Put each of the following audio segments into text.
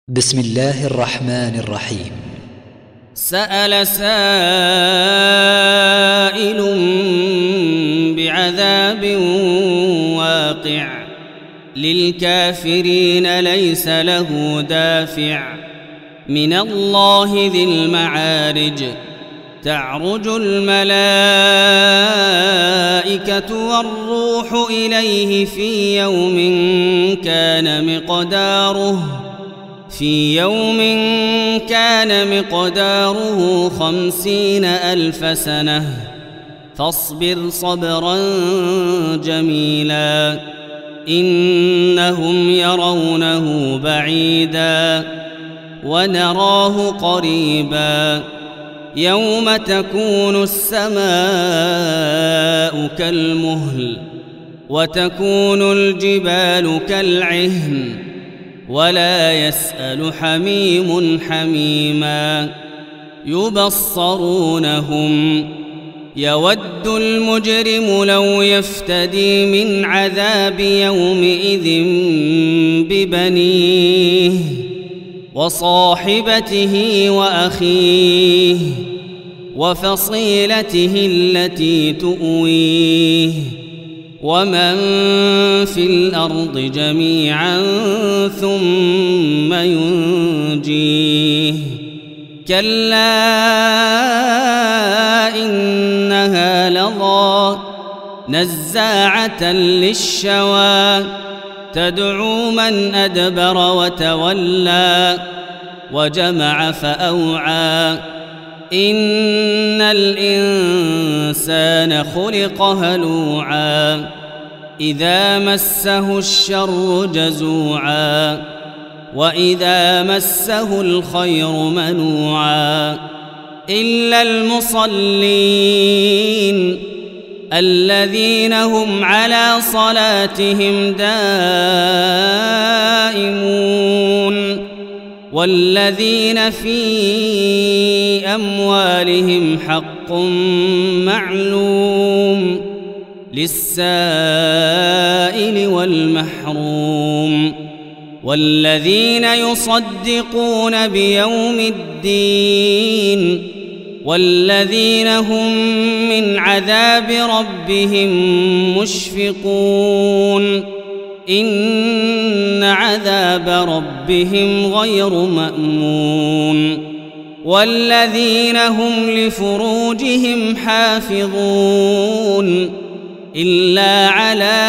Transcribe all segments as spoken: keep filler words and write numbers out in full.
بسم الله الرحمن الرحيم. سأل سائل بعذاب واقع للكافرين ليس له دافع من الله ذي المعارج. تعرج الملائكة والروح إليه في يوم كان مقداره في يوم كان مقداره خمسين ألف سنة فاصبر صبرا جميلا إنهم يرونه بعيدا ونراه قريبا يوم تكون السماء كالمهل وتكون الجبال كالعهن ولا يسأل حميم حميما يبصرونهم يود المجرم لو يفتدي من عذاب يومئذ ببنيه وصاحبته وأخيه وفصيلته التي تؤويه ومن في الأرض جميعا ثم ينجيه كلا إنها لظى نزاعة للشوى تدعو من أدبر وتولى وجمع فأوعى إن الإنسان خلق هلوعا إذا مسه الشر جزوعا وإذا مسه الخير منوعا إلا المصلين الذين هم على صلاتهم دائمون والذين في أموالهم حق معلوم للسائل والمحروم والذين يصدقون بيوم الدين والذين هم من عذاب ربهم مشفقون إن عذاب ربهم غير مأمون والذين هم لفروجهم حافظون إلا على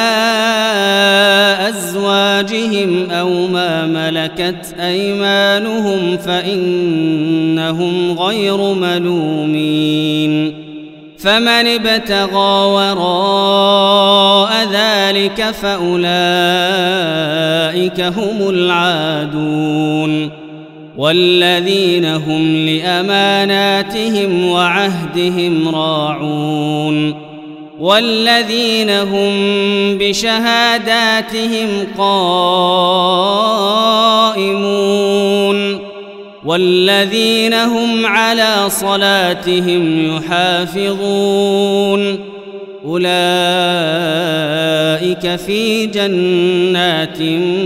أزواجهم أو ما ملكت أيمانهم فإنهم غير ملومين فمن ابتغى وراء ذلك فأولئك هم العادون والذين هم لأماناتهم وعهدهم راعون والذين هم بشهاداتهم قائمون والذين هم على صلاتهم يحافظون أولئك في جنات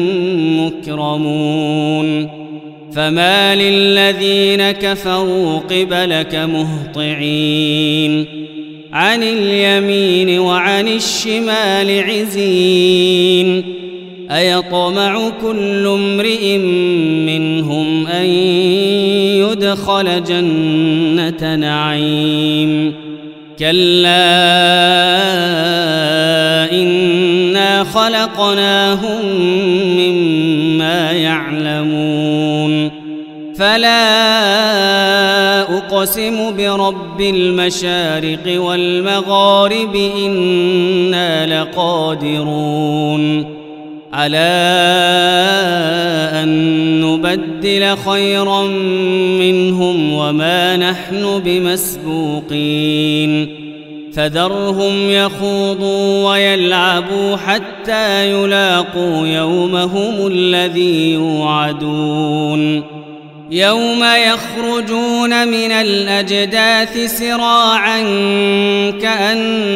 مكرمون فما للذين كفروا قبلك مهطعين عن اليمين وعن الشمال عزين أيطمع كل امرئ منهم أن يدخل جنة نعيم كلا إنا خلقناهم مما يعلمون فلا أقسم برب المشارق والمغارب إنا لقادرون على أن نبدل خيرا منهم وما نحن بمسبوقين فذرهم يخوضوا ويلعبوا حتى يلاقوا يومهم الذي يوعدون يوم يخرجون من الأجداث سراعا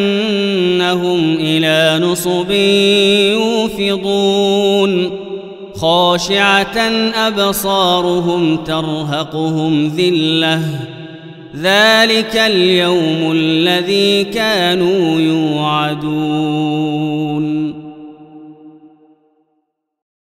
كأنهم إلى نصب يوفضون خاشعة أبصارهم ترهقهم ذلة ذلك اليوم الذي كانوا يوعدون